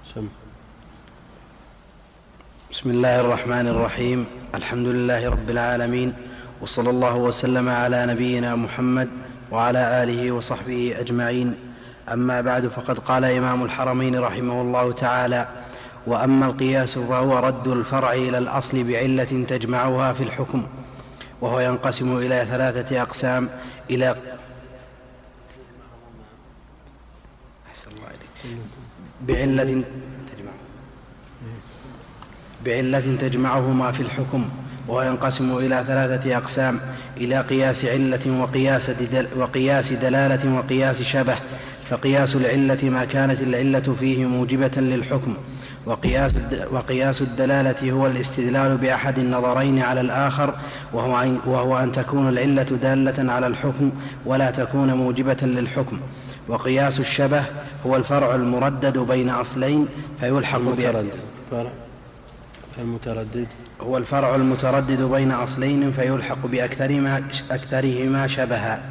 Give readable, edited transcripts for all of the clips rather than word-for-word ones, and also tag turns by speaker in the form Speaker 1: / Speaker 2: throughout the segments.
Speaker 1: بسم الله الرحمن الرحيم. الحمد لله رب العالمين، وصلى الله وسلم على نبينا محمد وعلى آله وصحبه أجمعين. أما بعد، فقد قال إمام الحرمين رحمه الله تعالى: وأما القياس فهو رد الفرع إلى الأصل بعلة تجمعها في الحكم، وهو ينقسم إلى 3 أقسام: إلى بعلة تجمعهما في الحكم، وهو ينقسم إلى 3 أقسام: إلى قياس علة وقياس دلالة وقياس شبه. فقياس العلة ما كانت العلة فيه موجبة للحكم، وقياس الدلالة هو الاستدلال بأحد النظرين على الآخر، وهو أن تكون العلة دالة على الحكم ولا تكون موجبة للحكم. وقياس الشبه هو الفرع المردد بين أصلين فيلحق بأكثرهما شبها.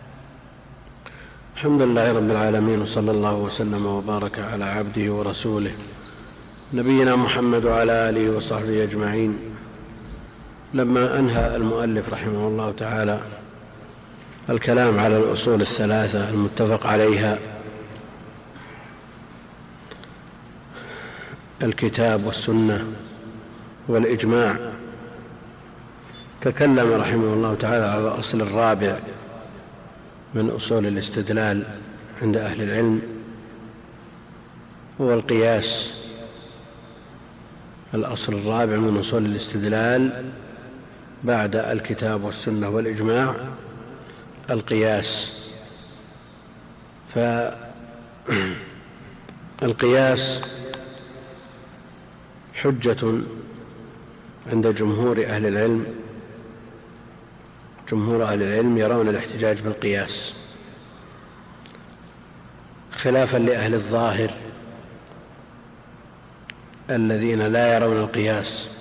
Speaker 2: الحمد لله رب العالمين، وصلى الله وسلم وبارك على عبده ورسوله نبينا محمد وعلى آله وصحبه أجمعين. لما أنهى المؤلف رحمه الله تعالى الكلام على الأصول 3 المتفق عليها، الكتاب والسنة والإجماع، تكلم رحمه الله تعالى على الأصل الرابع من أصول الاستدلال عند أهل العلم، هو القياس. الأصل الرابع من أصول الاستدلال بعد الكتاب والسنة والإجماع القياس. فالقياس حجة عند جمهور أهل العلم. جمهور أهل العلم يرون الاحتجاج بالقياس، خلافا لأهل الظاهر الذين لا يرون القياس.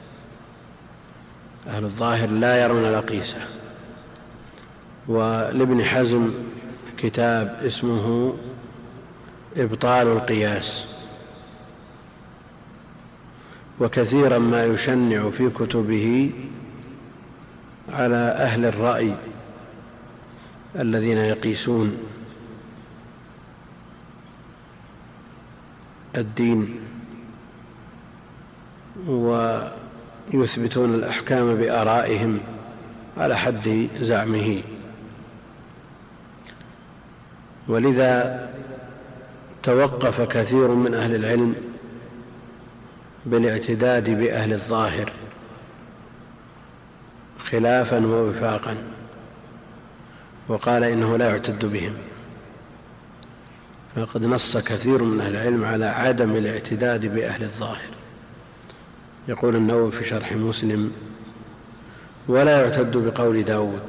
Speaker 2: أهل الظاهر لا يرون القياس. ولابن حزم كتاب اسمه إبطال القياس، وكثيرا ما يشنع في كتبه على أهل الرأي الذين يقيسون الدين ويثبتون الأحكام بآرائهم على حد زعمه. ولذا توقف كثير من أهل العلم بالاعتداد بأهل الظاهر خلافا ووفاقا، وقال إنه لا يعتد بهم. فقد نص كثير من أهل العلم على عدم الاعتداد بأهل الظاهر. يقول النووي في شرح مسلم: ولا يعتد بقول داود،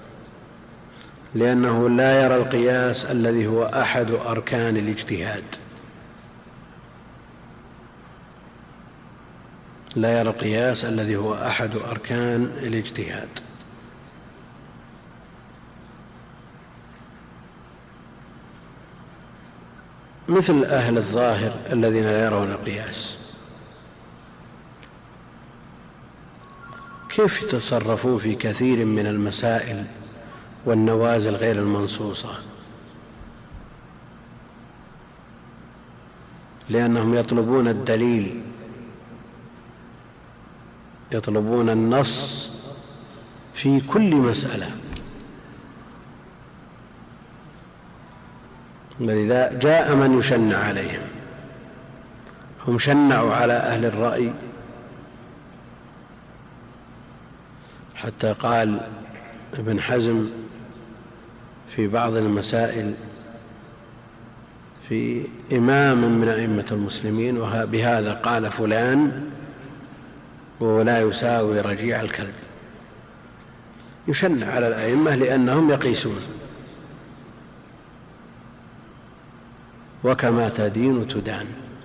Speaker 2: لأنه لا يرى القياس الذي هو أحد أركان الاجتهاد. لا يرى القياس الذي هو أحد أركان الاجتهاد. مثل أهل الظاهر الذين لا يرون القياس، كيف يتصرفون في كثير من المسائل والنوازل غير المنصوصة؟ لأنهم يطلبون الدليل، يطلبون النص في كل مسألة. ولذا جاء من يشنع عليهم. هم شنعوا على أهل الرأي حتى قال ابن حزم في بعض المسائل في إمام من أئمة المسلمين: وبهذا قال فلان ولا يساوي رجيع الكلب. يشنع على الأئمة لأنهم يقيسون. وكما تدين تدان،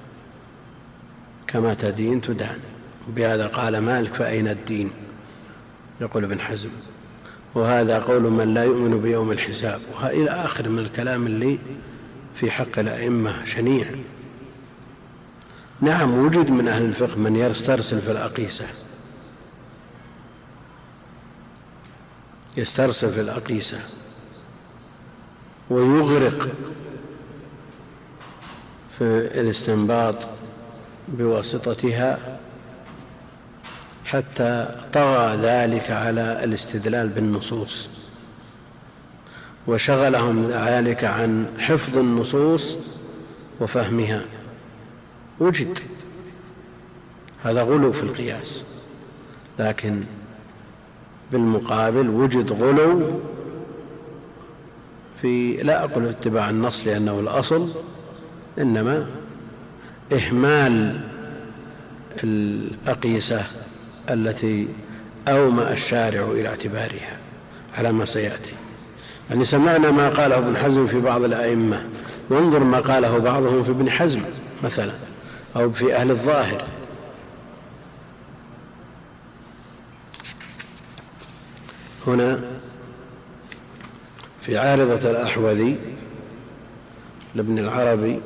Speaker 2: كما تدين تدان. بهذا قال مالك: فأين الدين؟ يقول ابن حزم. وهذا قول من لا يؤمن بيوم الحساب. وإلى آخر من الكلام اللي في حق الأئمة شنيع. نعم، وجد من أهل الفقه من يسترسل في الأقيسة، يسترسل في الأقيسة ويغرق في الاستنباط بواسطتها حتى طغى ذلك على الاستدلال بالنصوص وشغلهم ذلك عن حفظ النصوص وفهمها. وجد هذا غلو في القياس، لكن بالمقابل وجد غلو في، لا أقول اتباع النص لأنه الأصل، إنما إهمال الأقيسة التي أومأ الشارع إلى اعتبارها على ما سيأتي. يعني سمعنا ما قاله ابن حزم في بعض الأئمة، وانظر ما قاله بعضهم في ابن حزم مثلا أو في أهل الظاهر. هنا في عارضة الأحوذي لابن العربي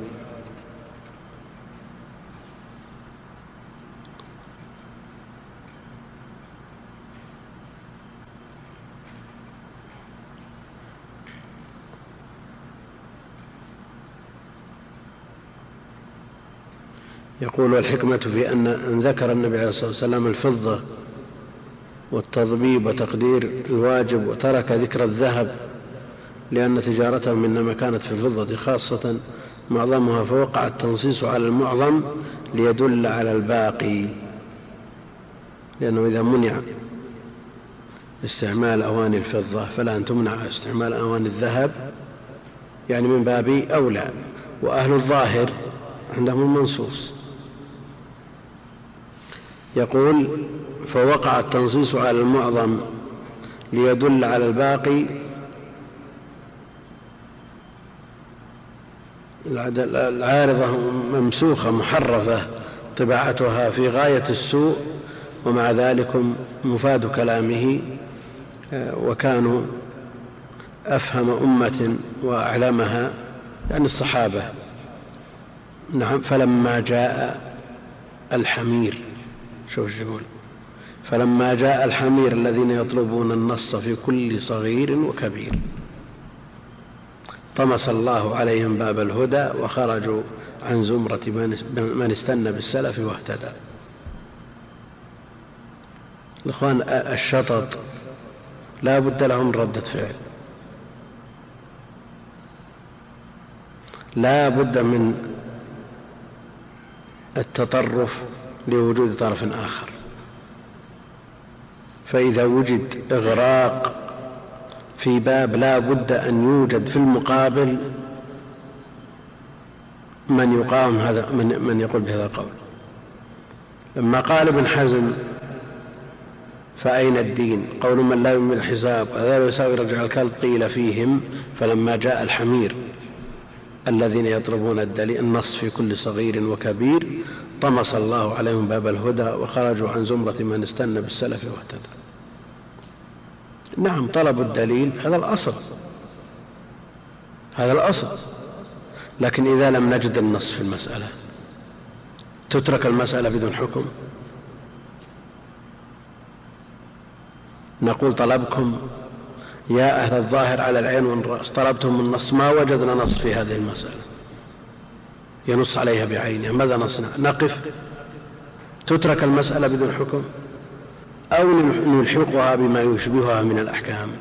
Speaker 2: يقول: والحكمة في أن ذكر النبي عليه الصلاة والسلام الفضة والتضبيب وتقدير الواجب، وترك ذكر الذهب لأن تجارتهم إنما كانت في الفضة خاصة معظمها، فوقع التنصيص على المعظم ليدل على الباقي، لأنه إذا منع استعمال أواني الفضة فلا أن تمنع استعمال أواني الذهب، يعني من باب أولى. وأهل الظاهر عندهم المنصوص. يقول: فوقع التنصيص على المعظم ليدل على الباقي. العارضة ممسوخة محرفة طباعتها في غاية السوء، ومع ذلك مفاد كلامه وكانوا أفهم أمة وأعلمها، يعني الصحابة. نعم. فلما جاء الحمير، شوف يقول: فلما جاء الحمير الذين يطلبون النص في كل صغير وكبير طمس الله عليهم باب الهدى وخرجوا عن زمرة من استنى بالسلف واهتدى. الإخوان، الشطط لا بد لهم من ردة فعل، لا بد من التطرف لوجود طرف آخر. فإذا وجد إغراق في باب لا بد أن يوجد في المقابل من يقاوم هذا، من يقول بهذا القول. لما قال ابن حزم: فأين الدين؟ قول من لا يؤمن الحساب هذا يساوي رجع الكلب، قيل فيهم: فلما جاء الحمير الذين يطلبون النص في كل صغير وكبير طمس الله عليهم باب الهدى وخرجوا عن زمرة من استنى بالسلف واهتدى. نعم، طلب الدليل هذا الأصل، هذا الأصل. لكن إذا لم نجد النص في المسألة تترك المسألة بدون حكم. نقول: طلبكم يا أهل الظاهر على العين والرأس، طلبتم النص، ما وجدنا نص في هذه المسألة ينص عليها بعينها، ماذا نصنع؟ نقف؟ تترك المسألة بدون حكم، أو نلحقها بما يشبهها من الأحكام؟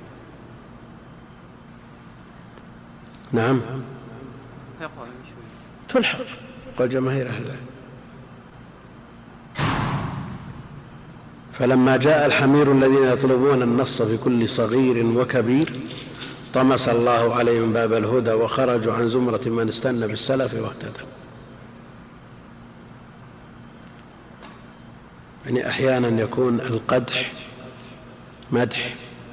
Speaker 2: نعم، تلحق، قال جماهير أهل العلم. فلما جاء الحمير الذين يطلبون النص في كل صغير وكبير طمس الله عليهم باب الهدى وخرجوا عن زمرة من استنى بالسلف واهتدى. يعني أحيانا يكون القدح مدح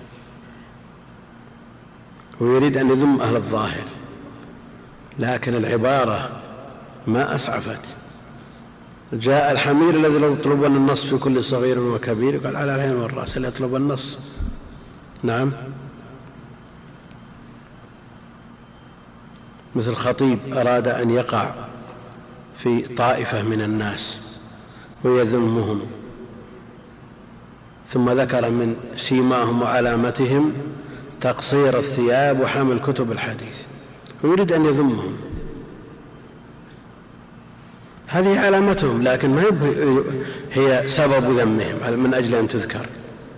Speaker 2: ويريد أن يذم أهل الظاهر، لكن العبارة ما أسعفت. جاء الحمير الذي يطلبون النص في كل صغير وكبير، قال: على العين والرأس اللي يطلب النص. نعم، مثل خطيب أراد أن يقع في طائفة من الناس ويذمهم، ثم ذكر من سيماهم وعلامتهم تقصير الثياب وحمل كتب الحديث، ويريد أن يذمهم. هذه علامتهم، لكن ما هي سبب ذمهم من أجل أن تذكر.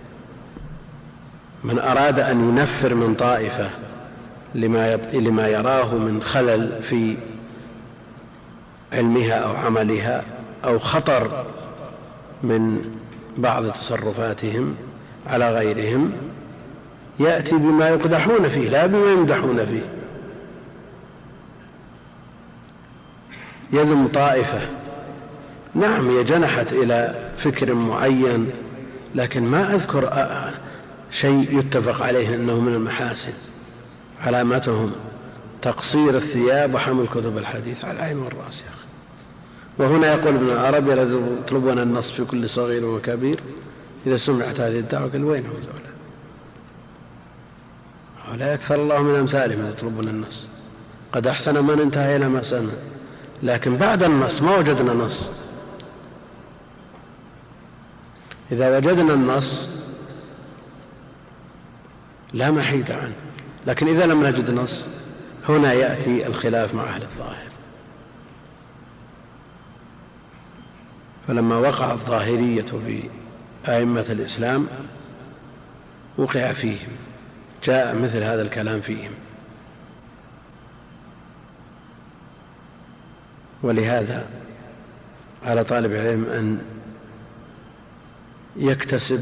Speaker 2: من أراد أن ينفر من طائفة لما يراه من خلل في علمها أو عملها أو خطر من بعض تصرفاتهم على غيرهم، يأتي بما يقدحون فيه لا بما يمدحون فيه. يذم طائفة، نعم هي جنحت إلى فكر معين، لكن ما أذكر شيء يتفق عليه أنه من المحاسن. علامتهم تقصير الثياب وحمل كتب الحديث على العين والرأس يا أخي. وهنا يقول ابن العربي: يطلبون النص في كل صغير وكبير. إذا سمعت هذه الدعوة قال وينهم ذولا؟ ولا يكثر الله من أمثالهم يطلبون النص. قد أحسن من انتهى إلى ما سمع، لكن بعد النص ما وجدنا نص. إذا وجدنا النص لا محيد عنه، لكن إذا لم نجد نص هنا يأتي الخلاف مع أهل الظاهر. فلما وقع الظاهرية في أئمة الإسلام وقع فيهم، جاء مثل هذا الكلام فيهم. ولهذا على طالب العلم أن يكتسب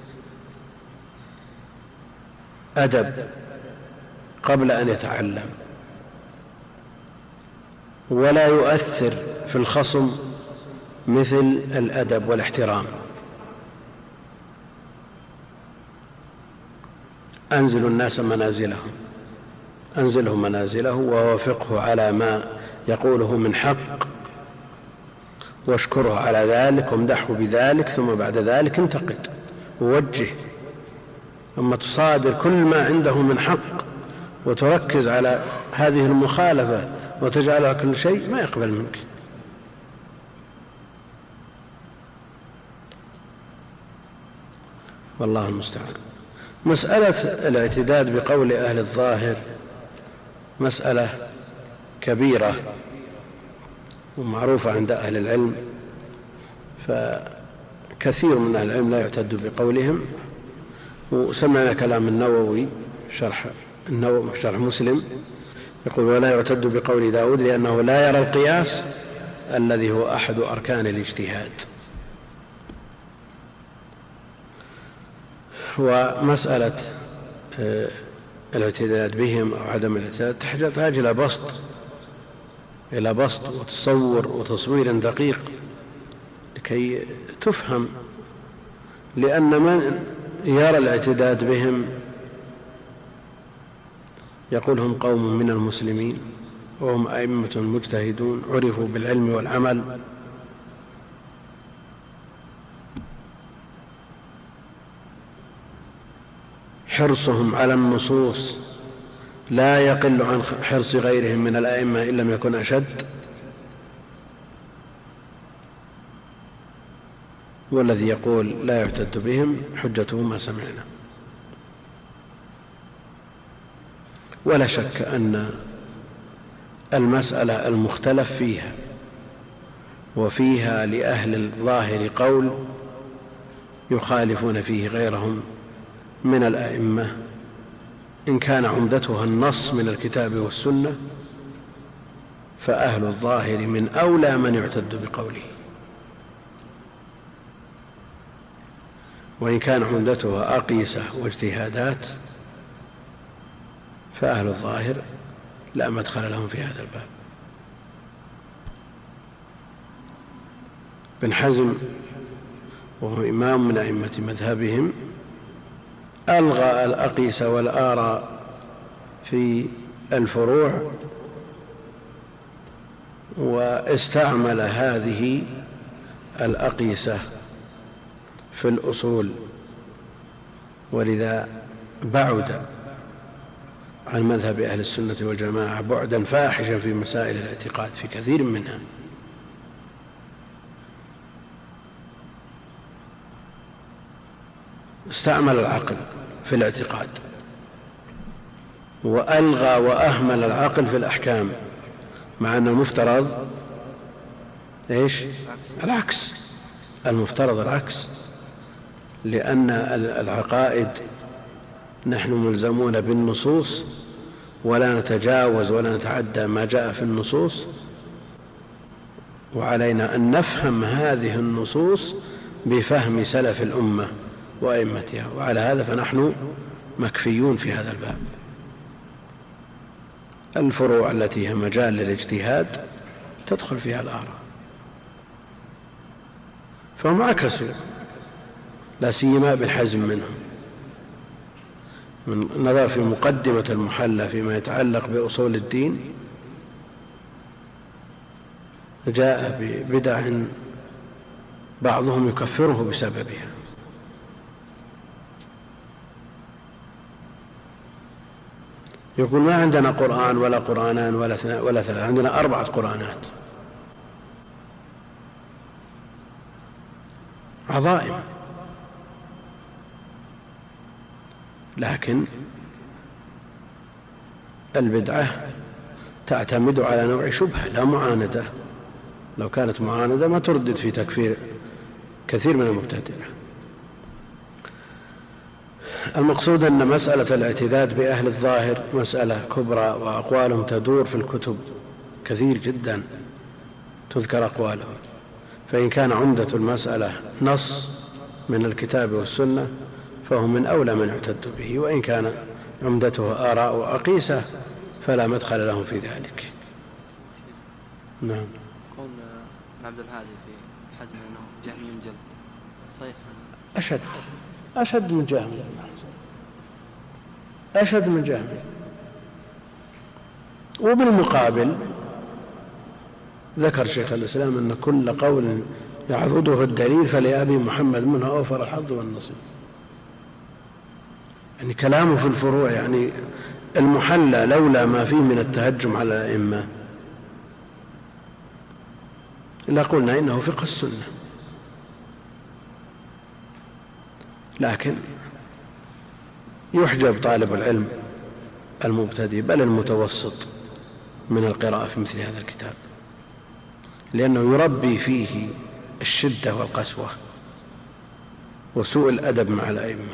Speaker 2: أدب قبل أن يتعلم، ولا يؤثر في الخصم مثل الأدب والاحترام. أنزل الناس منازلهم، أنزله منازله ووافقه على ما يقوله من حق، واشكره على ذلك وامدحه بذلك، ثم بعد ذلك انتقد ووجه. أما تصادر كل ما عنده من حق وتركز على هذه المخالفة وتجعلها كل شيء، ما يقبل منك. والله المستعان. مسألة الاعتداد بقول أهل الظاهر مسألة كبيرة ومعروفة عند أهل العلم، فكثير من أهل العلم لا يعتد بقولهم. وسمعنا كلام النووي شرح مسلم يقول: ولا يعتد بقول داود لأنه لا يرى القياس الذي هو أحد أركان الاجتهاد. ومسألة الاعتداد بهم أو عدم الاعتداد تحتاج إلى بسط وتصور وتصوير دقيق لكي تفهم. لأن من يرى الاعتداد بهم يقول: هم قوم من المسلمين وهم أئمة مجتهدون عرفوا بالعلم والعمل، حرصهم على النصوص لا يقل عن حرص غيرهم من الأئمة إن لم يكن أشد. والذي يقول لا يعتد بهم حجته ما سمعنا. ولا شك أن المسألة المختلف فيها وفيها لأهل الظاهر قول يخالفون فيه غيرهم من الأئمة، إن كان عمدتها النص من الكتاب والسنة فأهل الظاهر من أولى من يعتد بقوله، وإن كان عمدتها أقيسة واجتهادات فأهل الظاهر لا مدخل لهم في هذا الباب. ابن حزم وهو إمام من أئمة مذهبهم ألغى الأقيسة والآراء في الفروع واستعمل هذه الأقيسة في الأصول، ولذا بعد عن مذهب أهل السنة والجماعة بعدا فاحشا في مسائل الاعتقاد في كثير منها. استعمل العقل في الاعتقاد وألغى وأهمل العقل في الأحكام، مع أن المفترض إيش؟ العكس. المفترض العكس، لأن العقائد نحن ملزمون بالنصوص ولا نتجاوز ولا نتعدى ما جاء في النصوص، وعلينا أن نفهم هذه النصوص بفهم سلف الأمة وأئمتها، وعلى هذا فنحن مكفيون في هذا الباب. الفروع التي هي مجال للاجتهاد تدخل فيها الآراء، فهم عكسوا، لا سيما ابن حزم منهم. من نظر في مقدمة المحلى فيما يتعلق بأصول الدين جاء ببدع بعضهم يكفره بسببها. يقول ما عندنا قرآن ولا قرآنان ولا ثلاثة، عندنا 4 قرآنات عظائم، لكن البدعة تعتمد على نوع شبهة لا معاندة. لو كانت معاندة ما تردد في تكفير كثير من المبتدعة. المقصود أن مسألة الاعتداد بأهل الظاهر مسألة كبرى، وأقوالهم تدور في الكتب كثير جدا تذكر أقوالهم، فإن كان عمدة المسألة نص من الكتاب والسنة فهو من أولى من يعتد به، وإن كان عمدته آراء وأقيسة فلا مدخل لهم في ذلك. نعم.
Speaker 3: قول عبد الهادي في حزم أنه جهمي جلد صحيح؟
Speaker 2: أشد من جهمي، أشد من جهمي. وبالمقابل ذكر شيخ الإسلام أن كل قول يعضده الدليل فلأبي محمد منه أوفر الحظ والنصيب. يعني كلامه في الفروع، يعني المحلى لولا ما فيه من التهجم على الأئمة لا قلنا إنه فقه السنة، لكن يحجب طالب العلم المبتدئ بل المتوسط من القراءة في مثل هذا الكتاب، لأنه يربي فيه الشدة والقسوة وسوء الأدب مع الأئمة،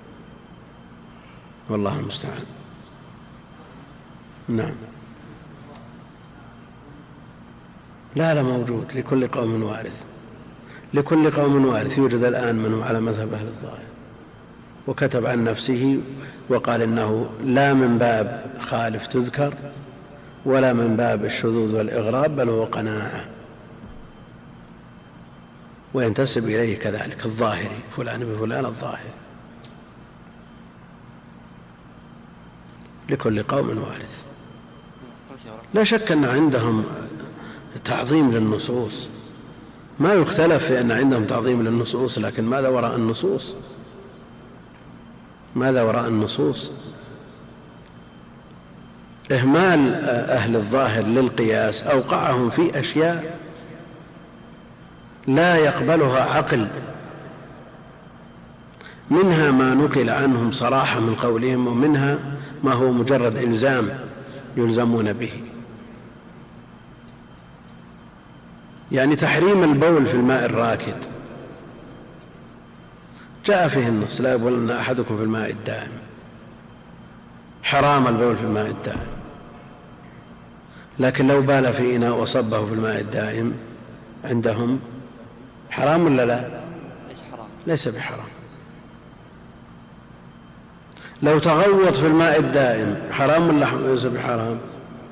Speaker 2: والله المستعان. نعم. لا موجود، لكل قوم وارث، لكل قوم وارث. يوجد الآن من هو على مذهب أهل الظاهر وكتب عن نفسه وقال إنه لا من باب خالف تذكر ولا من باب الشذوذ والإغراب، بل هو قناعة، وينتسب إليه كذلك الظاهري، فلان بفلان الظاهري. لكل قوم وارث. لا شك أن عندهم تعظيم للنصوص، ما يختلف في أن عندهم تعظيم للنصوص، لكن ماذا وراء النصوص؟ ماذا وراء النصوص؟ إهمال أهل الظاهر للقياس أوقعهم في أشياء لا يقبلها عقل، منها ما نقل عنهم صراحة من قولهم، ومنها ما هو مجرد إلزام يلزمون به. يعني تحريم البول في الماء الراكد جاء فيه النص لا يبولن أحدكم في الماء الدائم، حرام البول في الماء الدائم. لكن لو بال في إناء وصبه في الماء الدائم عندهم حرام ولا لا؟ ليس بحرام. لو تغوط في الماء الدائم حرام ولا ليس بحرام؟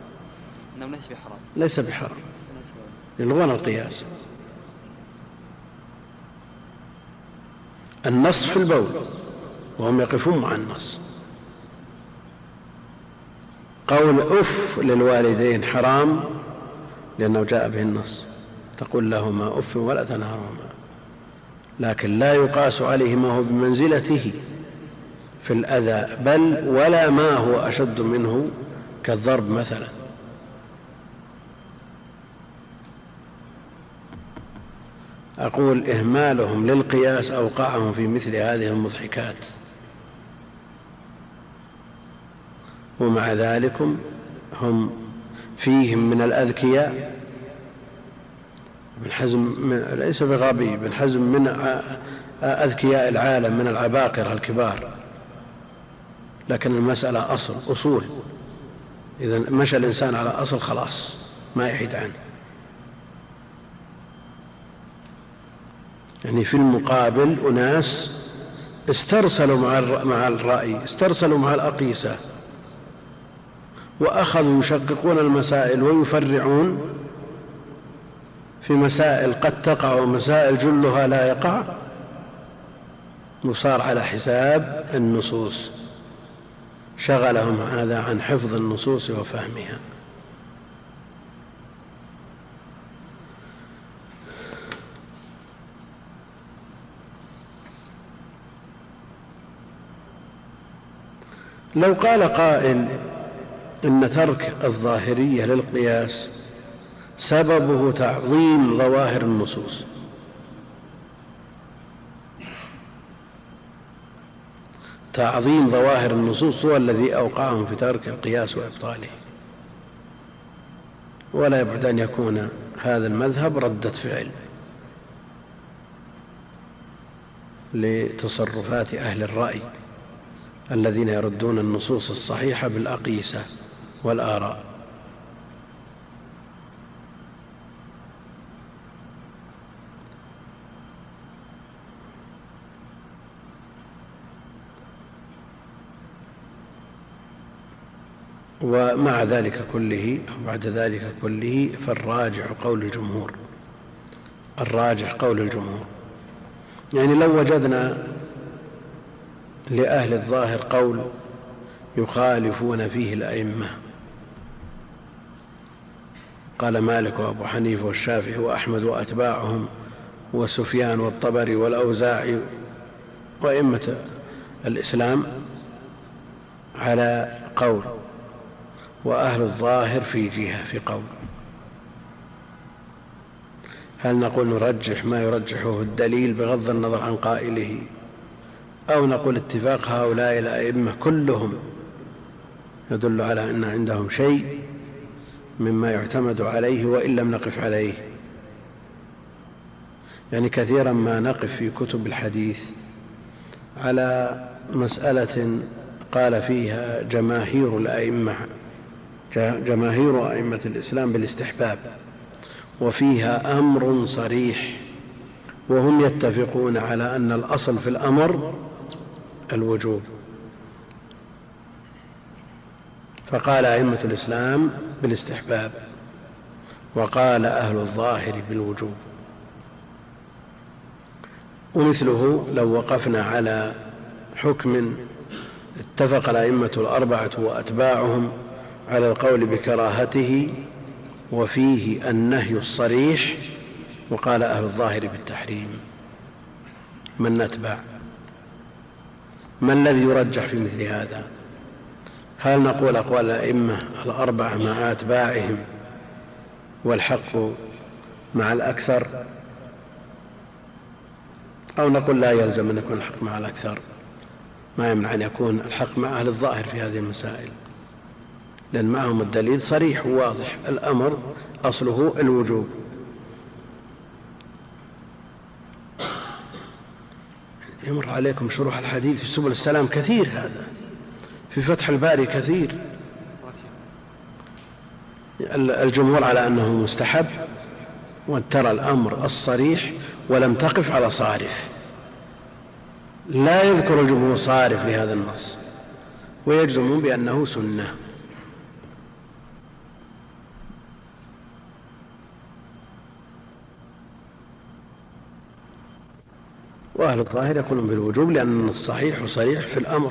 Speaker 2: ليس بحرام، يلغون القياس. النص في البول وهم يقفون مع النص. قول أف للوالدين حرام لأنه جاء به النص، تقول لهما أف ولا تنهرهما، لكن لا يقاس عليه ما هو بمنزلته في الأذى، بل ولا ما هو أشد منه كالضرب مثلا. أقول إهمالهم للقياس أوقعهم في مثل هذه المضحكات، ومع ذلك هم فيهم من الأذكياء. ابن حزم ليس بغبي، ابن حزم من أذكياء العالم، من العباقرة الكبار، لكن المسألة أصول. إذا مشى الإنسان على أصل خلاص ما يحيد عنه. يعني في المقابل أناس استرسلوا مع الرأي، استرسلوا مع الأقيسة، وأخذوا يشققون المسائل ويفرعون في مسائل قد تقع ومسائل جلها لا يقع، وصار على حساب النصوص، شغلهم هذا عن حفظ النصوص وفهمها. لو قال قائل إن ترك الظاهرية للقياس سببه تعظيم ظواهر النصوص، تعظيم ظواهر النصوص هو الذي أوقعهم في ترك القياس وإبطاله، ولا يبعد أن يكون هذا المذهب ردة فعل لتصرفات أهل الرأي الذين يردون النصوص الصحيحة بالأقيسة والآراء. ومع ذلك كله أو بعد ذلك كله فالراجح قول الجمهور، الراجح قول الجمهور. يعني لو وجدنا لأهل الظاهر قول يخالفون فيه الأئمة، قال مالك وأبو حنيفة والشافعي وأحمد وأتباعهم وسفيان والطبري والأوزاعي وأئمة الإسلام على قول، وأهل الظاهر في جهة في قول، هل نقول نرجح ما يرجحه الدليل بغض النظر عن قائله، أو نقول اتفاق هؤلاء الأئمة كلهم يدل على أن عندهم شيء مما يعتمد عليه وإن لم نقف عليه؟ يعني كثيرا ما نقف في كتب الحديث على مسألة قال فيها جماهير الأئمة، جماهير أئمة الإسلام بالاستحباب، وفيها أمر صريح وهم يتفقون على أن الأصل في الأمر الوجوب، فقال أئمة الإسلام بالاستحباب وقال أهل الظاهر بالوجوب. ومثله لو وقفنا على حكم اتفق الأئمة الأربعة وأتباعهم على القول بكراهته وفيه النهي الصريح، وقال أهل الظاهر بالتحريم، من نتبع؟ ما الذي يرجح في مثل هذا؟ هل نقول أقوال الأئمة الأربعة مع أتباعهم والحق مع الأكثر، أو نقول لا يلزم أن يكون الحق مع الأكثر؟ ما يمنع أن يكون الحق مع أهل الظاهر في هذه المسائل، لأن معهم الدليل صريح وواضح، الأمر أصله الوجوب. يمر عليكم شروح الحديث في سبل السلام كثير، هذا في فتح الباري كثير. الجمهور على أنه مستحب، وترى الأمر الصريح ولم تقف على صارف، لا يذكر الجمهور صارف لهذا النص، ويجزمون بأنه سنة. وأهل الظاهر يقولون بالوجوب لأن الصحيح صريح في الأمر.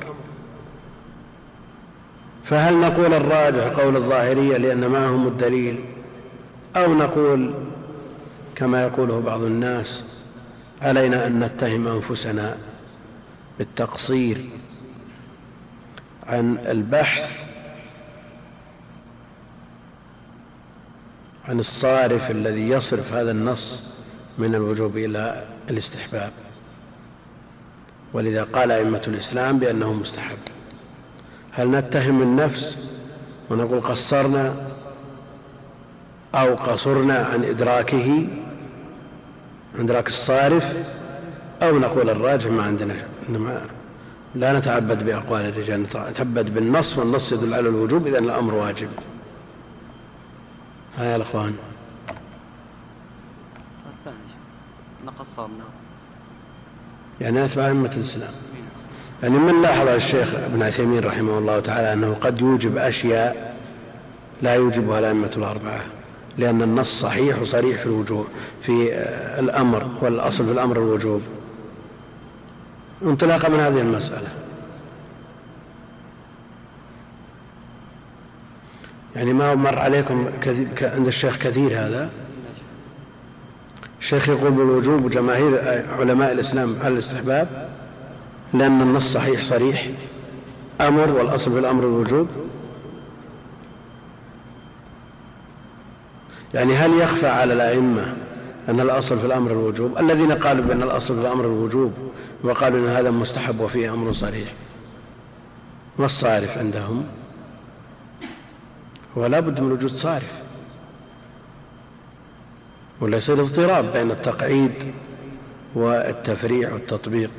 Speaker 2: فهل نقول الراجح قول الظاهرية لأن معهم الدليل، أو نقول كما يقوله بعض الناس علينا أن نتهم أنفسنا بالتقصير عن البحث عن الصارف الذي يصرف هذا النص من الوجوب إلى الاستحباب، ولذا قال أئمة الإسلام بأنه مستحب. هل نتهم النفس ونقول قصرنا أو قصرنا عن إدراكه، عن إدراك الصارف، أو نقول الراجح ما عندنا، لا نتعبد بأقوال الرجال، نتعبد بالنص، والنص يدل على الوجوب، إذن الأمر واجب. ها يا الأخوان. يعني نتبع أئمة الإسلام. يعني من لاحظ الشيخ ابن عثيمين رحمه الله تعالى أنه قد يوجب أشياء لا يوجبها الأئمة الأربعة، لأن النص صحيح وصريح في الوجوب في الأمر، والأصل في الأمر الوجوب، انطلاقا من هذه المسألة. يعني ما مر عليكم عند الشيخ كثير هذا. الشيخ يقول بالوجوب وجماهير علماء الإسلام على الاستحباب، لأن النص صحيح صريح أمر، والأصل في الأمر الوجوب. يعني هل يخفى على الأئمة أن الأصل في الأمر الوجوب؟ الذين قالوا بأن الأصل في الأمر الوجوب وقالوا أن هذا مستحب وفيه أمر صريح، ما الصارف عندهم؟ هو لا بد من وجود صارف، ولا يصير اضطراب بين التقعيد والتفريع والتطبيق.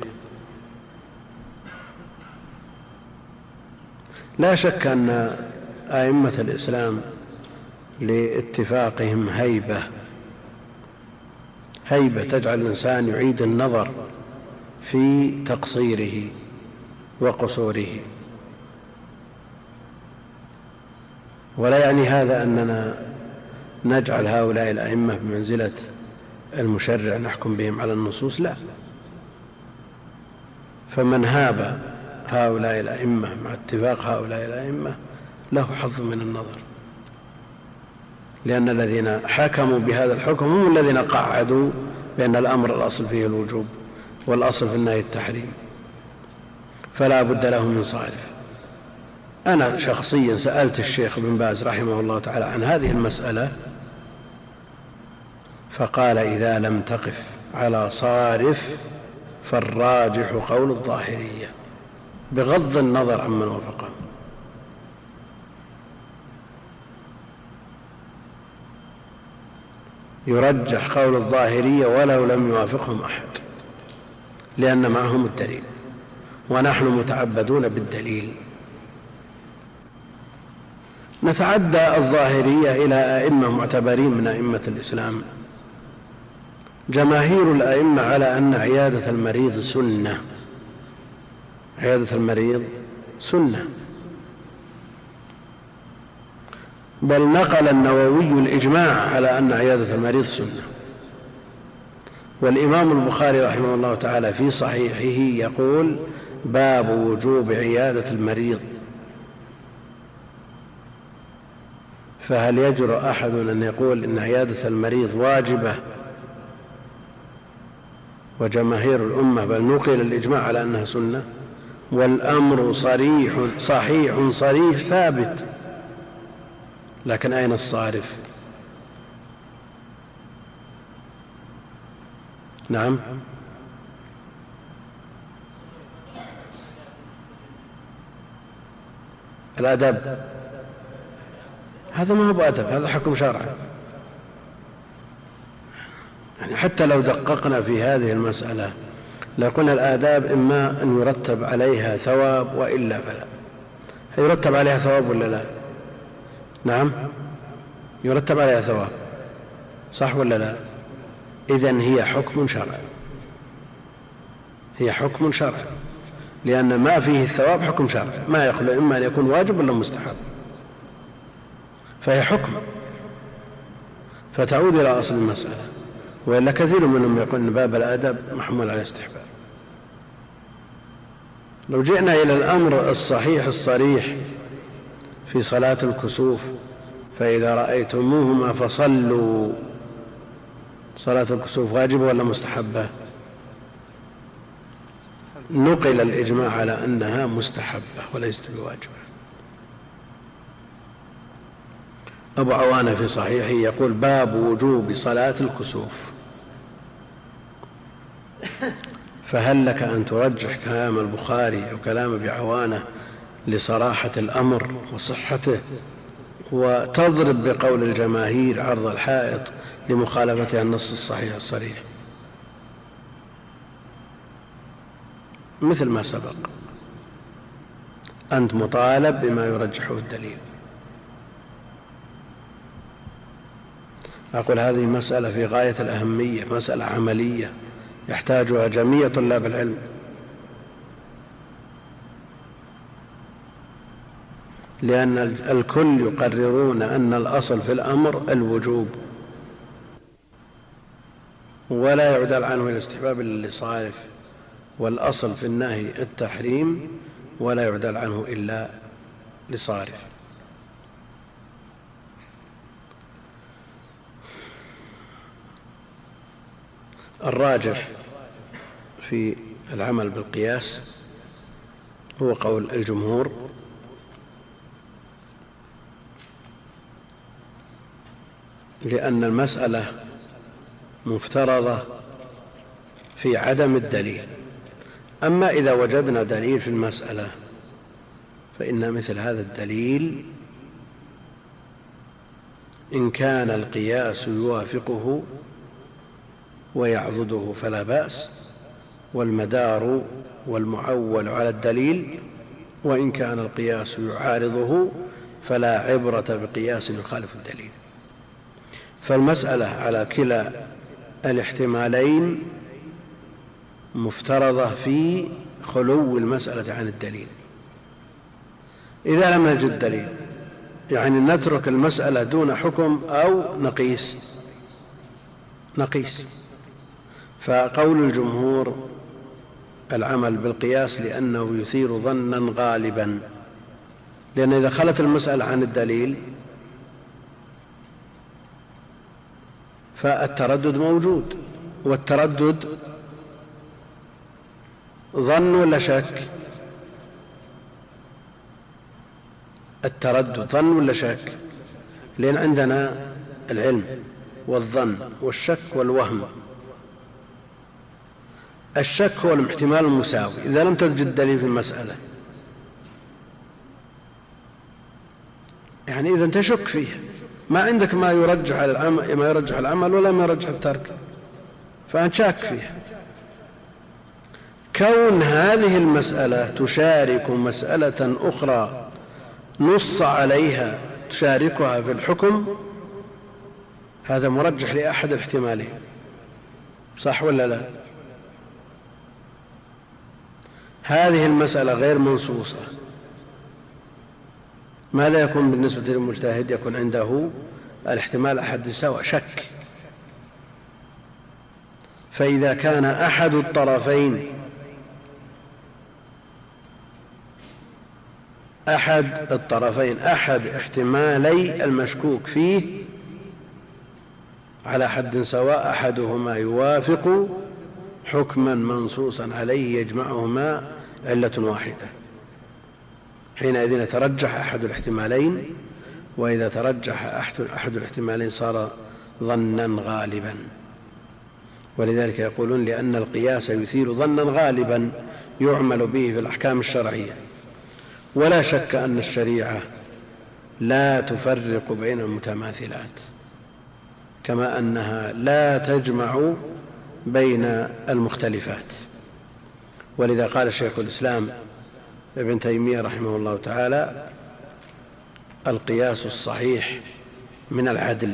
Speaker 2: لا شك أن أئمة الإسلام لاتفاقهم هيبة تجعل الإنسان يعيد النظر في تقصيره وقصوره. ولا يعني هذا أننا نجعل هؤلاء الأئمة بمنزلة المشرع نحكم بهم على النصوص، لا. فمن هاب هؤلاء الأئمة مع اتفاق هؤلاء الأئمة له حظ من النظر، لأن الذين حكموا بهذا الحكم هم الذين قعدوا بأن الأمر الأصل فيه الوجوب والأصل في النهي التحريم، فلا بد له من صارف. أنا شخصيا سألت الشيخ ابن باز رحمه الله تعالى عن هذه المسألة، فقال إذا لم تقف على صارف فالراجح قول الظاهرية، بغض النظر عمن وافقه. يرجح قول الظاهرية ولو لم يوافقهم أحد، لأن معهم الدليل، ونحن متعبدون بالدليل. نتعدى الظاهرية إلى أئمة معتبرين من أئمة الإسلام. جماهير الأئمة على أن عيادة المريض سنة، عيادة المريض سنة، بل نقل النووي الإجماع على أن عيادة المريض سنة. والإمام البخاري رحمه الله تعالى في صحيحه يقول باب وجوب عيادة المريض. فهل يجرؤ أحد أن يقول إن عيادة المريض واجبة وجماهير الأمة بل نقل الإجماع على أنها سنة؟ والأمر صحيح صريح ثابت، لكن أين الصارف؟ نعم، الأدب هذا ما هو أدب، هذا حكم شرعي. يعني حتى لو دققنا في هذه المسألة لقلنا الآداب إما أن يرتب عليها ثواب وإلا فلا. يرتب عليها ثواب ولا لا؟ نعم، يرتب عليها ثواب، صح ولا لا؟ إذن هي حكم شرعي، هي حكم شرعي، لأن ما فيه الثواب حكم شرعي، ما يخلو إما أن يكون واجب ولا مستحب، فهي حكم، فتعود إلى أصل المسألة. وإلا كثير منهم يقول أن باب الآداب محمول على الاستحباب. لو جئنا إلى الأمر الصحيح الصريح في صلاة الكسوف فإذا رأيتموهما فصلوا، صلاة الكسوف واجبة ولا مستحبة؟ نقل الإجماع على أنها مستحبة وليست بواجبة. أبو عوانة في صحيحه يقول باب وجوب صلاة الكسوف، فهل لك أن ترجح كلام البخاري أو كلام أبي عوانة لصراحة الأمر وصحته، وتضرب بقول الجماهير عرض الحائط لمخالفة النص الصحيح الصريح؟ مثل ما سبق، أنت مطالب بما يرجحه الدليل. أقول هذه مسألة في غاية الأهمية، مسألة عملية يحتاجها جميع طلاب العلم. لأن الكل يقررون أن الأصل في الأمر الوجوب، ولا يعدل عنه الاستحباب إلا لصارف، والأصل في النهي التحريم ولا يعدل عنه إلا لصارف. الراجح في العمل بالقياس هو قول الجمهور، لأن المسألة مفترضة في عدم الدليل. أما إذا وجدنا دليل في المسألة فإن مثل هذا الدليل إن كان القياس يوافقه ويعضده فلا بأس، والمدار والمعول على الدليل، وإن كان القياس يعارضه فلا عبرة بقياس يخالف الدليل. فالمسألة على كلا الاحتمالين مفترضة في خلو المسألة عن الدليل. إذا لم نجد دليل يعني نترك المسألة دون حكم أو نقيس. فقول الجمهور العمل بالقياس لأنه يثير ظنا غالبا، لأن إذا خلت المسألة عن الدليل فالتردد موجود، والتردد ظن ولا شك؟ التردد ظن ولا شك؟ لأن عندنا العلم والظن والشك والوهم. الشك هو الاحتمال المساوي إذا لم تجد دليل في المسألة، يعني إذا تشك فيها، ما عندك ما يرجح العمل ولا ما يرجح الترك، فأنت شاك فيها. كون هذه المسألة تشارك مسألة أخرى نص عليها تشاركها في الحكم، هذا مرجح لأحد الاحتمالين، صح ولا لا؟ هذه المسألة غير منصوصة، ماذا يكون بالنسبة للمجتهد؟ يكون عنده الاحتمال أحد السواء، شك. فإذا كان أحد الطرفين أحد احتمالي المشكوك فيه على حد سواء، أحدهما يوافق حكما منصوصا عليه يجمعهما علة واحدة، حينئذ يترجح أحد الاحتمالين، وإذا ترجح أحد الاحتمالين صار ظنا غالبا. ولذلك يقولون لأن القياس يثير ظنا غالبا يعمل به في الأحكام الشرعية. ولا شك أن الشريعة لا تفرق بين المتماثلات، كما أنها لا تجمع بين المختلفات. ولذا قال شيخ الإسلام ابن تيمية رحمه الله تعالى: القياس الصحيح من العدل.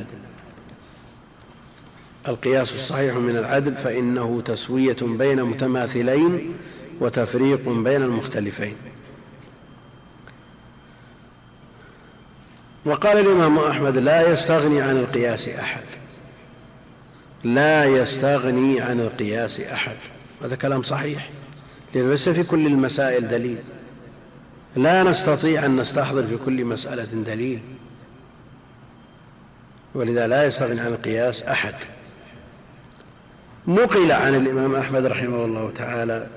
Speaker 2: القياس الصحيح من العدل، فإنه تسوية بين متماثلين وتفريق بين المختلفين. وقال الإمام أحمد: لا يستغني عن القياس أحد، لا يستغني عن القياس أحد. هذا كلام صحيح، لأنه ليس في كل المسائل دليل، لا نستطيع أن نستحضر في كل مسألة دليل، ولذا لا يستغني عن القياس أحد. نقل عن الإمام أحمد رحمه الله تعالى: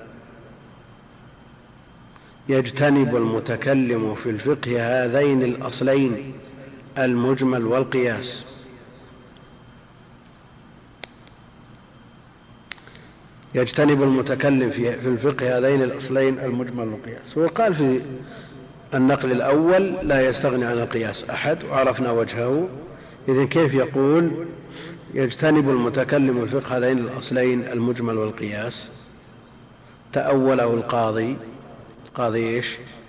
Speaker 2: يجتنب المتكلم في الفقه هذين الأصلين، المجمل والقياس. يجتنب المتكلم في الفقه هذين الأصلين المجمل والقياس. وقال في النقل الأول لا يستغني عن القياس أحد، وعرفنا وجهه. إذن كيف يقول يجتنب المتكلم الفقه هذين الأصلين المجمل والقياس؟ تأوله القاضي إيش؟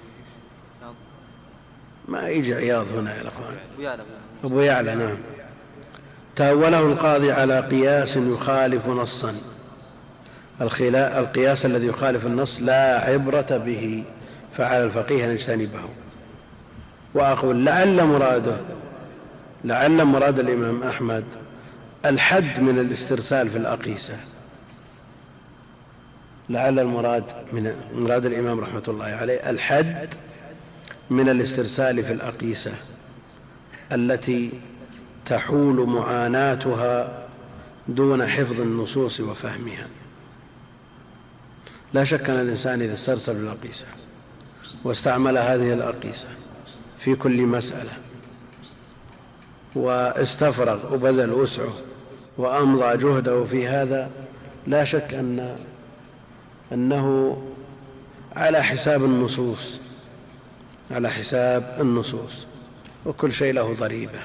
Speaker 2: ما يجي عياض هنا يا أخوان، أبو يعلى. نعم. تأوله القاضي على قياس يخالف نصا. القياس الذي يخالف النص لا عبرة به، فعلى الفقيه أن يجتنبه. وأقول لعل مراد الإمام أحمد الحد من الاسترسال في الأقيسة. لعل المراد من مراد الإمام رحمة الله عليه الحد من الاسترسال في الأقيسة التي تحول معاناتها دون حفظ النصوص وفهمها. لا شك أن الإنسان إذا استرسل في الأقيسة واستعمل هذه الأقيسة في كل مسألة واستفرغ وبذل وسعه وأمضى جهده في هذا، لا شك أنه على حساب النصوص، وكل شيء له ضريبة.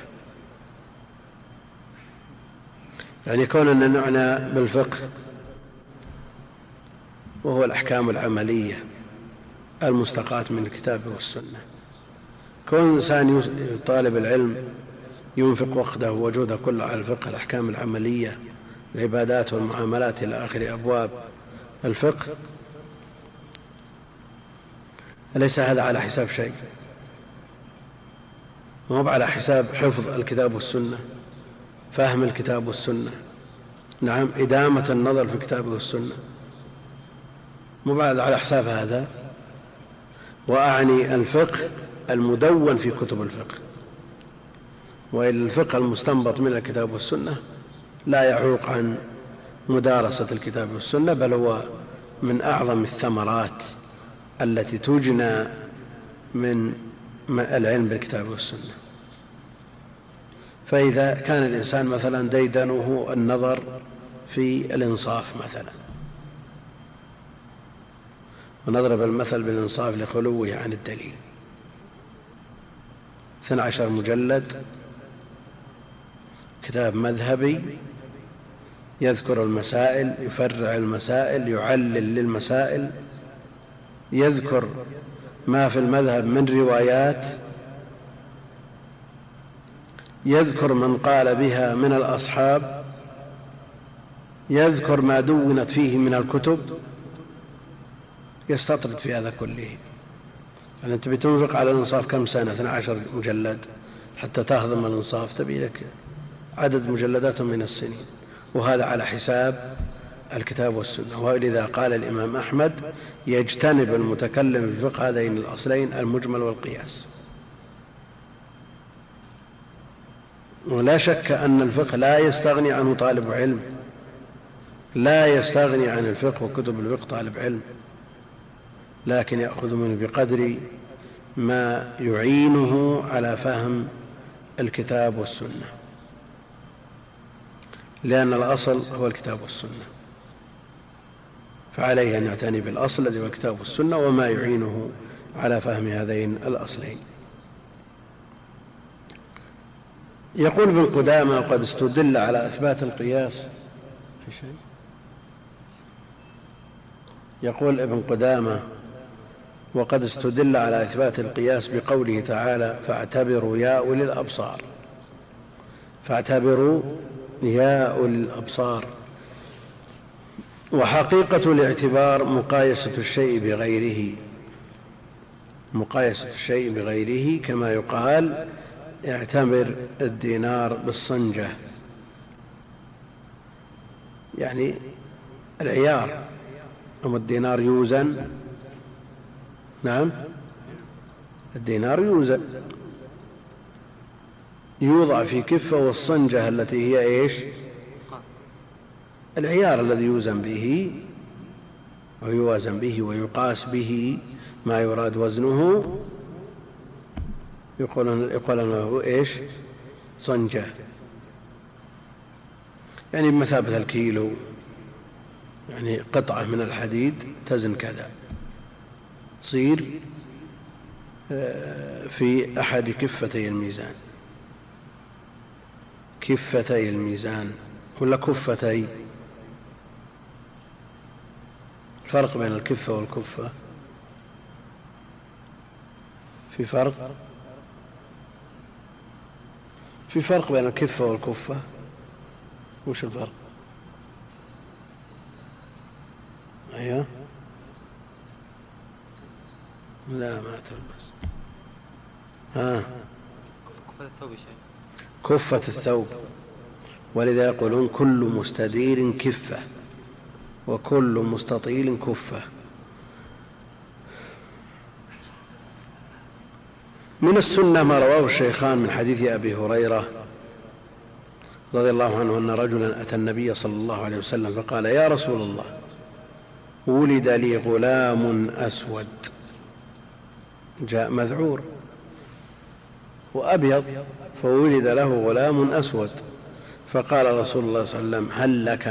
Speaker 2: يعني كوننا نعنى بالفقه وهو الأحكام العملية المستقاة من الكتاب والسنة، كون إنسان طالب العلم ينفق وقته وجهده كله على الفقه، الأحكام العملية، العبادات والمعاملات إلى آخر أبواب الفقه، أليس هذا على حساب شيء؟ ما هو على حساب حفظ الكتاب والسنة، فهم الكتاب والسنة، نعم، إدامة النظر في الكتاب والسنة، مو على حساب هذا. وأعني الفقه المدون في كتب الفقه، وإلا الفقه المستنبط من الكتاب والسنة لا يعوق عن مدارسة الكتاب والسنة، بل هو من أعظم الثمرات التي تجنى من العلم بالكتاب والسنة. فإذا كان الإنسان مثلا ديدنه النظر في الإنصاف مثلا، ونضرب المثل بالإنصاف لخلوه عن الدليل، 12 مجلد، كتاب مذهبي يذكر المسائل، يفرع المسائل، يعلل للمسائل، يذكر ما في المذهب من روايات، يذكر من قال بها من الأصحاب، يذكر ما دونت فيه من الكتب، يستطرد في هذا كله. يعني أنت بتنفق على الإنصاف كم سنة؟ 12 مجلد حتى تهضم الإنصاف، تبي لك عدد مجلدات من السنين، وهذا على حساب الكتاب والسنة. ولذا قال الإمام أحمد يجتنب المتكلم في الفقه هذين الأصلين المجمل والقياس. ولا شك أن الفقه لا يستغني عنه طالب علم، لا يستغني عن الفقه وكتب الفقه طالب علم، لكن يأخذ منه بقدر ما يعينه على فهم الكتاب والسنة، لأن الأصل هو الكتاب والسنة، فعليه أن يعتني بالأصل الذي هو الكتاب والسنة وما يعينه على فهم هذين الأصلين. يقول ابن قدامة وقد استدل على إثبات القياس. يقول ابن قدامة وقد استدل على إثبات القياس بقوله تعالى فاعتبروا يا أولي الأبصار، فاعتبروا يا أولي الأبصار. وحقيقة الاعتبار مقايسة الشيء بغيره، كما يقال اعتبر الدينار بالصنجة، يعني العيار. أما الدينار يوزن، نعم، الدينار يوزن، يوضع في كفة، والصنجة التي هي إيش؟ العيار الذي يوزن به ويوازن به ويقاس به ما يراد وزنه، يقول له إيش؟ صنجة، يعني بمثابة الكيلو يعني قطعة من الحديد تزن كذا، تصير في أحد كفتي الميزان، كفتي الميزان ولا كفتي؟ الفرق بين الكفة والكفة، في فرق بين الكفة والكفة. وش الفرق؟ أيوه، لا ما تلبس.
Speaker 3: كفة الثوب شيء،
Speaker 2: كفة الثوب، ولذا يقولون كل مستدير كفة وكل مستطيل كفة. من السنة ما رواه الشيخان من حديث أبي هريرة رضي الله عنه أن رجلا أتى النبي صلى الله عليه وسلم فقال: يا رسول الله، ولد لي غلام أسود، جاء مذعور وأبيض فولد له غلام أسود، فقال رسول الله صلى الله عليه وسلم: هل لك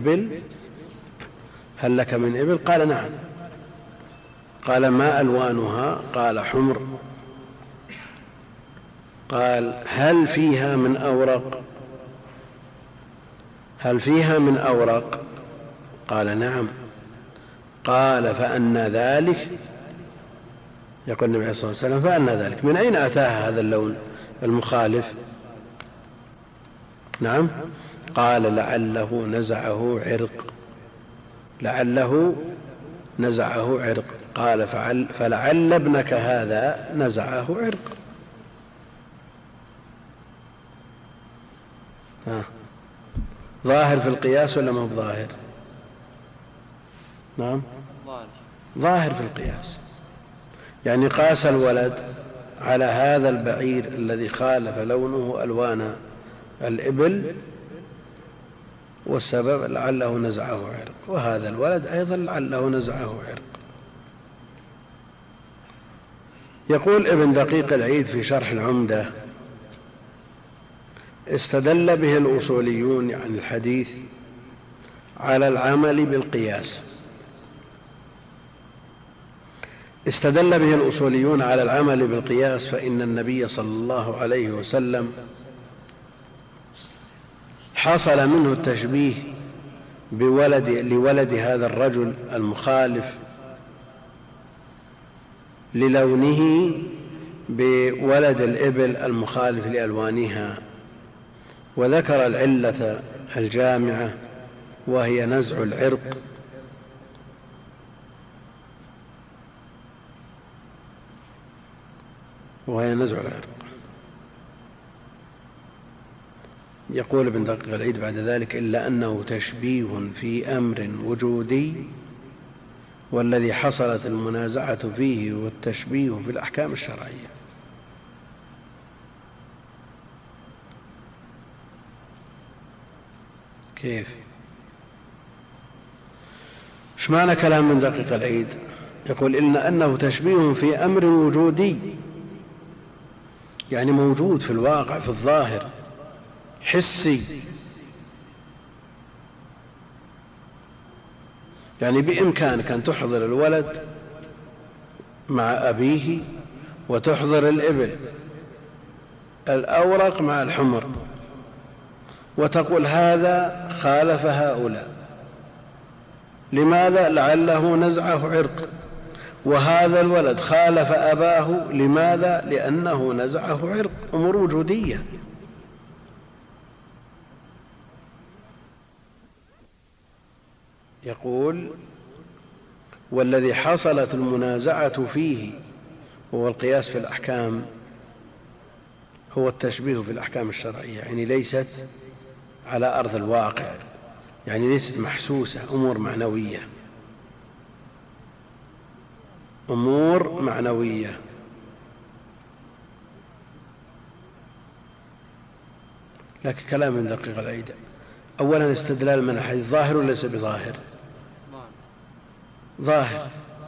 Speaker 2: من إبل؟ قال: نعم. قال: ما ألوانها؟ قال: حمر. قال: هل فيها من أورق؟ قال: نعم. قال: فأنى ذلك؟ يقول النبي صلى الله عليه وسلم: فأنى ذلك؟ من أين أتاها هذا اللون المخالف؟ نعم. قال: لعله نزعه عرق. قال: فلعل ابنك هذا نزعه عرق. ظاهر في القياس ولا ما هو ظاهر؟ نعم، ظاهر في القياس. يعني قاس الولد على هذا البعير الذي خالف لونه ألوان الإبل، والسبب لعله نزعه عرق، وهذا الولد أيضا لعله نزعه عرق. يقول ابن دقيق العيد في شرح العمدة: استدل به الأصوليون عن الحديث على العمل بالقياس. استدل به الأصوليون على العمل بالقياس فإن النبي صلى الله عليه وسلم حصل منه التشبيه لولد هذا الرجل المخالف للونه بولد الإبل المخالف لألوانها، وذكر العلة الجامعة وهي نزع العرق. يقول ابن دقيق العيد بعد ذلك: إلا أنه تشبيه في أمر وجودي، والذي حصلت المنازعة فيه والتشبيه في الأحكام الشرعية. كيف؟ ايش معنى كلام من دقيق العيد؟ يقول: إلا أنه تشبيه في أمر وجودي، يعني موجود في الواقع، في الظاهر، حسي، يعني بإمكانك أن تحضر الولد مع أبيه وتحضر الإبل الأورق مع الحمر وتقول هذا خالف هؤلاء. لماذا؟ لعله نزعه عرق. وهذا الولد خالف أباه. لماذا؟ لأنه نزعه عرق. أمور وجودية. يقول: والذي حصلت المنازعة فيه هو القياس في الأحكام، هو التشبيه في الأحكام الشرعية، يعني ليست على أرض الواقع، يعني ليست محسوسة، أمور معنوية، أمور معنوية. لكن كلام من دقيق العيد: أولا استدلال من الحديث ظاهر ولا ليس بظاهر؟ ظاهر.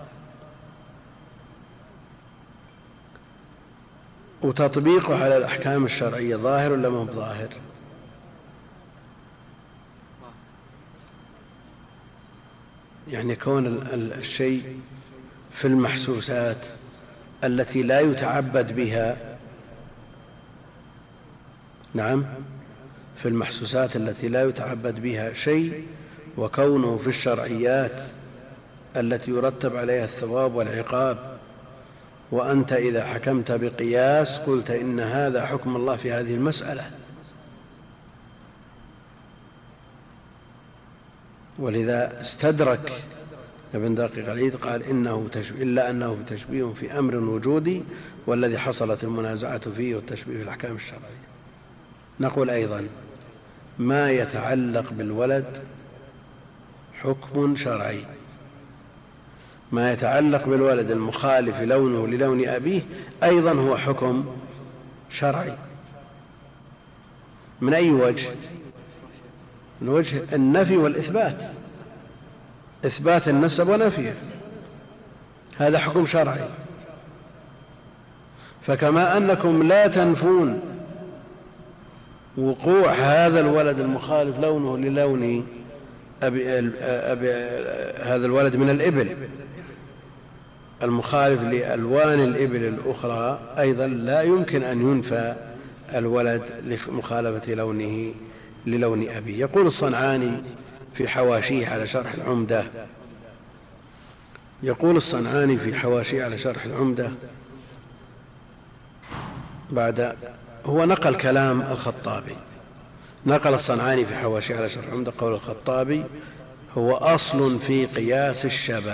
Speaker 2: وتطبيقه على الأحكام الشرعية ظاهر ولا ما هو ظاهر؟ يعني كون الشيء في المحسوسات التي لا يتعبد بها، نعم، في المحسوسات التي لا يتعبد بها شيء، وكونه في الشرعيات التي يرتب عليها الثواب والعقاب، وأنت إذا حكمت بقياس قلت إن هذا حكم الله في هذه المسألة. ولذا استدرك ابن دقيق العيد قال إلا أنه تشبيه في أمر وجودي والذي حصلت المنازعة فيه والتشبيه في الأحكام الشرعية. نقول أيضا ما يتعلق بالولد حكم شرعي، ما يتعلق بالولد المخالف لونه للون أبيه أيضا هو حكم شرعي. من أي وجه؟ من وجه النفي والإثبات، إثبات النسب ونفيه، هذا حكم شرعي. فكما أنكم لا تنفون وقوع هذا الولد المخالف لونه للون هذا الولد من الإبل المخالف لألوان الإبل الأخرى، أيضا لا يمكن أن ينفى الولد لمخالفة لونه للون أبيه. يقول الصنعاني في حواشيه على شرح العمدة، يقول الصنعاني في حواشيه على شرح العمدة بعد هو نقل كلام الخطابي، نقل الصنعاني في حواشيه على شرح العمدة قول الخطابي: هو أصل في قياس الشبه.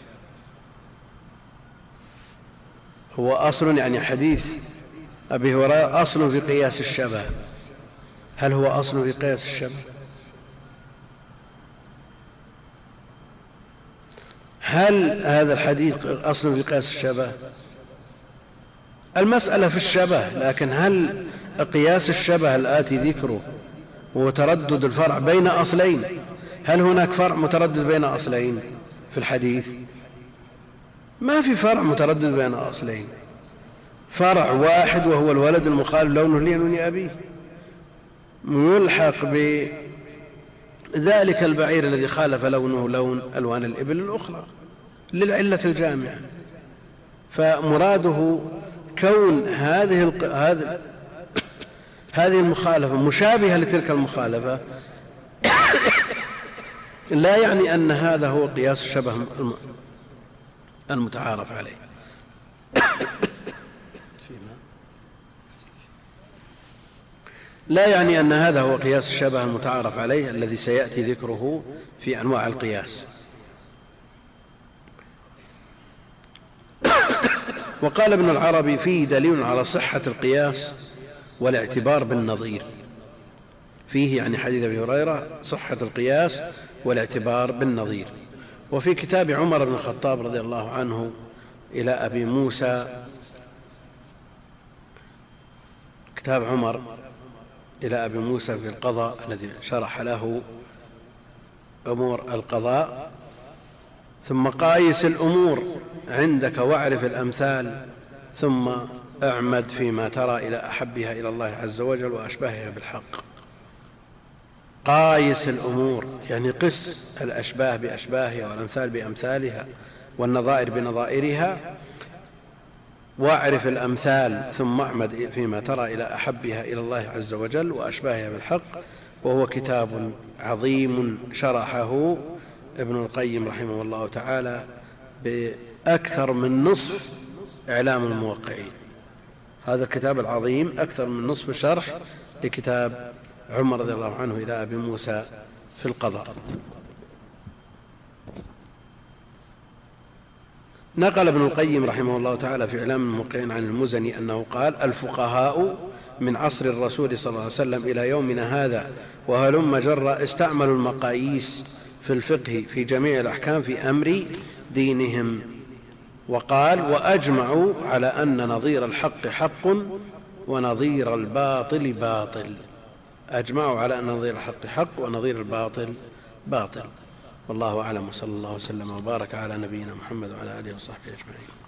Speaker 2: هو أصل يعني حديث أبي هريرة أصل في قياس الشبه. هل هو أصل في قياس الشبه؟ هل هذا الحديث أصل في قياس الشبه؟ المسألة في الشبه، لكن هل قياس الشبه الآتي ذكره هو تردد الفرع بين أصلين؟ هل هناك فرع متردد بين أصلين في الحديث؟ ما في فرع متردد بين أصلين، فرع واحد وهو الولد المخالف لونه للون أبيه، يلحق بذلك البعير الذي خالف لونه لون ألوان الإبل الأخرى للعلة الجامعة. فمراده كون هذه المخالفة مشابهة لتلك المخالفة لا يعني أن هذا هو قياس الشبه المتعارف عليه. لا يعني أن هذا هو قياس الشبه المتعارف عليه الذي سيأتي ذكره في أنواع القياس. وقال ابن العربي: فيه دليل على صحة القياس والاعتبار بالنظير. فيه يعني حديث أبي هريرة صحة القياس والاعتبار بالنظير. وفي كتاب عمر بن الخطاب رضي الله عنه إلى أبي موسى، كتاب عمر إلى أبي موسى في القضاء الذي شرح له أمور القضاء: ثم قايس الأمور عندك واعرف الأمثال، ثم اعمد فيما ترى إلى أحبها إلى الله عز وجل وأشبهها بالحق. قايس الأمور يعني قس الأشباه بأشباهها والأمثال بأمثالها والنظائر بنظائرها، واعرف الأمثال ثم اعمد فيما ترى إلى أحبها إلى الله عز وجل وأشباهها بالحق. وهو كتاب عظيم شرحه ابن القيم رحمه الله تعالى بأكثر من نصف إعلام الموقعين. هذا الكتاب العظيم أكثر من نصف شرح لكتاب عمر رضي الله عنه إلى أبي موسى في القضاء. نقل ابن القيم رحمه الله تعالى في إعلام الموقعين عن المزني أنه قال: الفقهاء من عصر الرسول صلى الله عليه وسلم إلى يومنا هذا وهلم جرا استعملوا المقاييس في الفقه في جميع الأحكام في أمر دينهم. وقال: وأجمعوا على أن نظير الحق حق ونظير الباطل باطل. أجمعوا على أن نظير الحق حق ونظير الباطل باطل. والله أعلم، وصلى الله وسلم وبارك على نبينا محمد وعلى آله وصحبه أجمعين.